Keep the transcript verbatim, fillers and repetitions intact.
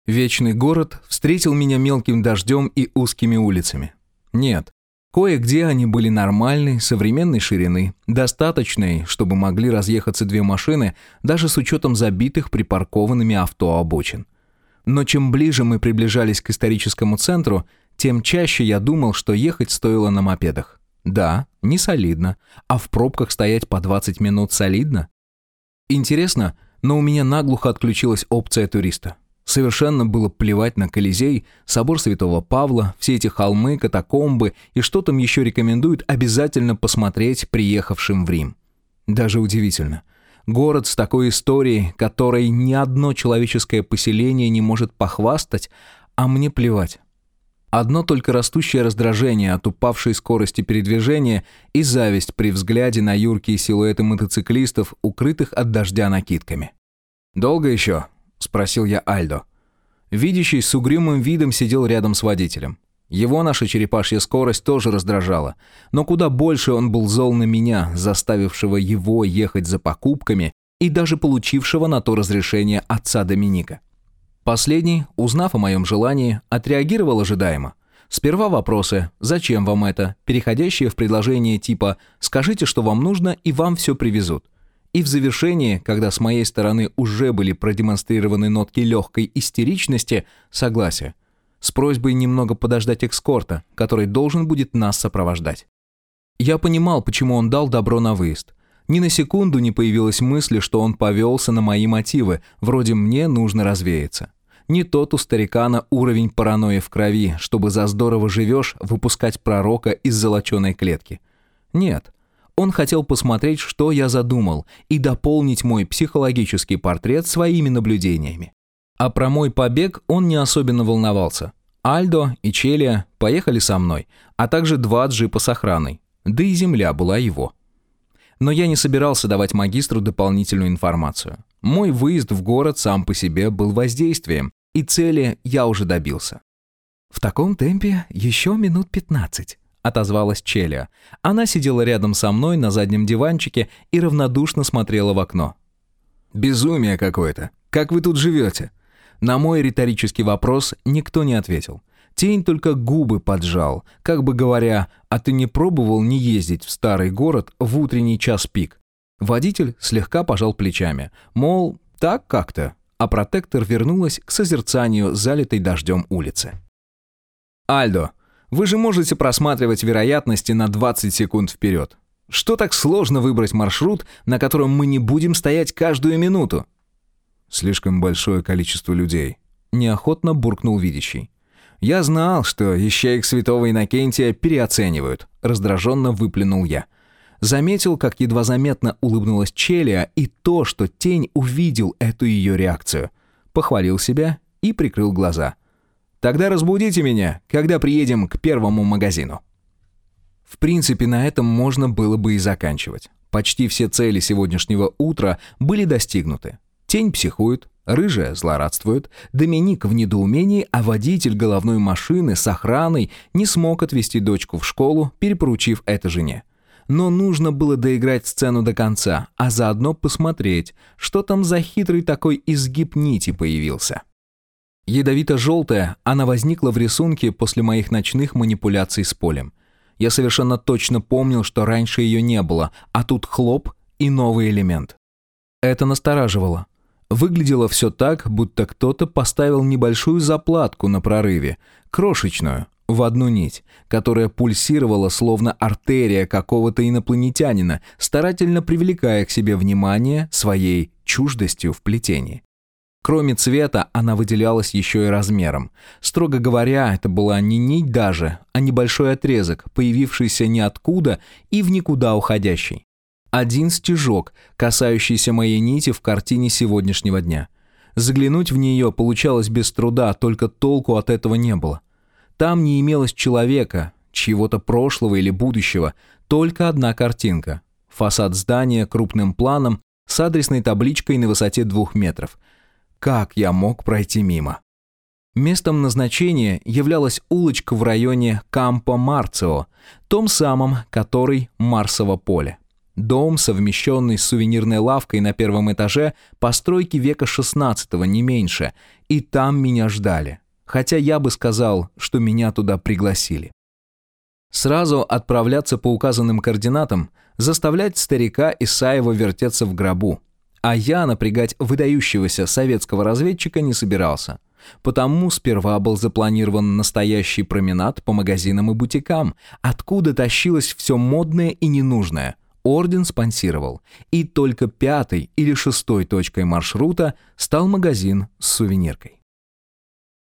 Вечный город встретил меня мелким дождем и узкими улицами. Нет, кое-где они были нормальной, современной ширины, достаточной, чтобы могли разъехаться две машины, даже с учетом забитых припаркованными авто обочин. Но чем ближе мы приближались к историческому центру, тем чаще я думал, что ехать стоило на мопедах. Да, не солидно, а в пробках стоять по двадцать минут солидно. Интересно, но у меня наглухо отключилась опция туриста. Совершенно было плевать на Колизей, собор Святого Павла, все эти холмы, катакомбы и что там еще рекомендуют обязательно посмотреть приехавшим в Рим. Даже удивительно. Город с такой историей, которой ни одно человеческое поселение не может похвастать, а мне плевать. Одно только растущее раздражение от упавшей скорости передвижения и зависть при взгляде на юркие силуэты мотоциклистов, укрытых от дождя накидками. «Долго еще?» — спросил я Альдо. Видящий с угрюмым видом сидел рядом с водителем. Его наша черепашья скорость тоже раздражала, но куда больше он был зол на меня, заставившего его ехать за покупками и даже получившего на то разрешение отца Доминика. Последний, узнав о моем желании, отреагировал ожидаемо. Сперва вопросы «Зачем вам это?», переходящие в предложение типа «Скажите, что вам нужно, и вам все привезут». И в завершении, когда с моей стороны уже были продемонстрированы нотки легкой истеричности, согласие. С просьбой немного подождать эскорта, который должен будет нас сопровождать. Я понимал, почему он дал добро на выезд. Ни на секунду не появилась мысли, что он повелся на мои мотивы, вроде «мне нужно развеяться». Не тот у старикана уровень паранойи в крови, чтобы за здорово живешь выпускать пророка из золоченой клетки. Нет. Он хотел посмотреть, что я задумал, и дополнить мой психологический портрет своими наблюдениями. А про мой побег он не особенно волновался. Альдо и Челия поехали со мной, а также два джипа с охраной. Да и земля была его. Но я не собирался давать магистру дополнительную информацию. Мой выезд в город сам по себе был воздействием, и цели я уже добился. «В таком темпе еще минут пятнадцать», — отозвалась Челия. Она сидела рядом со мной на заднем диванчике и равнодушно смотрела в окно. «Безумие какое-то. Как вы тут живете?» На мой риторический вопрос никто не ответил. Тень только губы поджал, как бы говоря, а ты не пробовал не ездить в старый город в утренний час пик? Водитель слегка пожал плечами, мол, так как-то, а протектор вернулась к созерцанию залитой дождем улицы. «Альдо, вы же можете просматривать вероятности на двадцать секунд вперед. Что так сложно выбрать маршрут, на котором мы не будем стоять каждую минуту?» «Слишком большое количество людей», — неохотно буркнул видящий. «Я знал, что ищеек святого Иннокентия переоценивают», — раздраженно выплюнул я. Заметил, как едва заметно улыбнулась Челия, и то, что тень увидел эту ее реакцию. Похвалил себя и прикрыл глаза. «Тогда разбудите меня, когда приедем к первому магазину». В принципе, на этом можно было бы и заканчивать. Почти все цели сегодняшнего утра были достигнуты. Тень психует, рыжая злорадствует, Доминик в недоумении, а водитель головной машины с охраной не смог отвезти дочку в школу, перепоручив это жене. Но нужно было доиграть сцену до конца, а заодно посмотреть, что там за хитрый такой изгиб нити появился. Ядовито-желтая, она возникла в рисунке после моих ночных манипуляций с полем. Я совершенно точно помнил, что раньше ее не было, а тут хлоп и новый элемент. Это настораживало. Выглядело все так, будто кто-то поставил небольшую заплатку на прорыве, крошечную, в одну нить, которая пульсировала словно артерия какого-то инопланетянина, старательно привлекая к себе внимание своей чуждостью в плетении. Кроме цвета, она выделялась еще и размером. Строго говоря, это была не нить даже, а небольшой отрезок, появившийся ниоткуда и в никуда уходящий. Один стежок, касающийся моей нити в картине сегодняшнего дня. Заглянуть в нее получалось без труда, только толку от этого не было. Там не имелось человека, чьего-то прошлого или будущего, только одна картинка. Фасад здания крупным планом с адресной табличкой на высоте двух метров. Как я мог пройти мимо? Местом назначения являлась улочка в районе Кампо Марцио, том самом, который Марсово поле. Дом, совмещенный с сувенирной лавкой на первом этаже, постройки века шестнадцатого, не меньше, и там меня ждали. Хотя я бы сказал, что меня туда пригласили. Сразу отправляться по указанным координатам, заставлять старика Исаева вертеться в гробу. А я напрягать выдающегося советского разведчика не собирался. Потому сперва был запланирован настоящий променад по магазинам и бутикам, откуда тащилось все модное и ненужное. Орден спонсировал. И только пятой или шестой точкой маршрута стал магазин с сувениркой.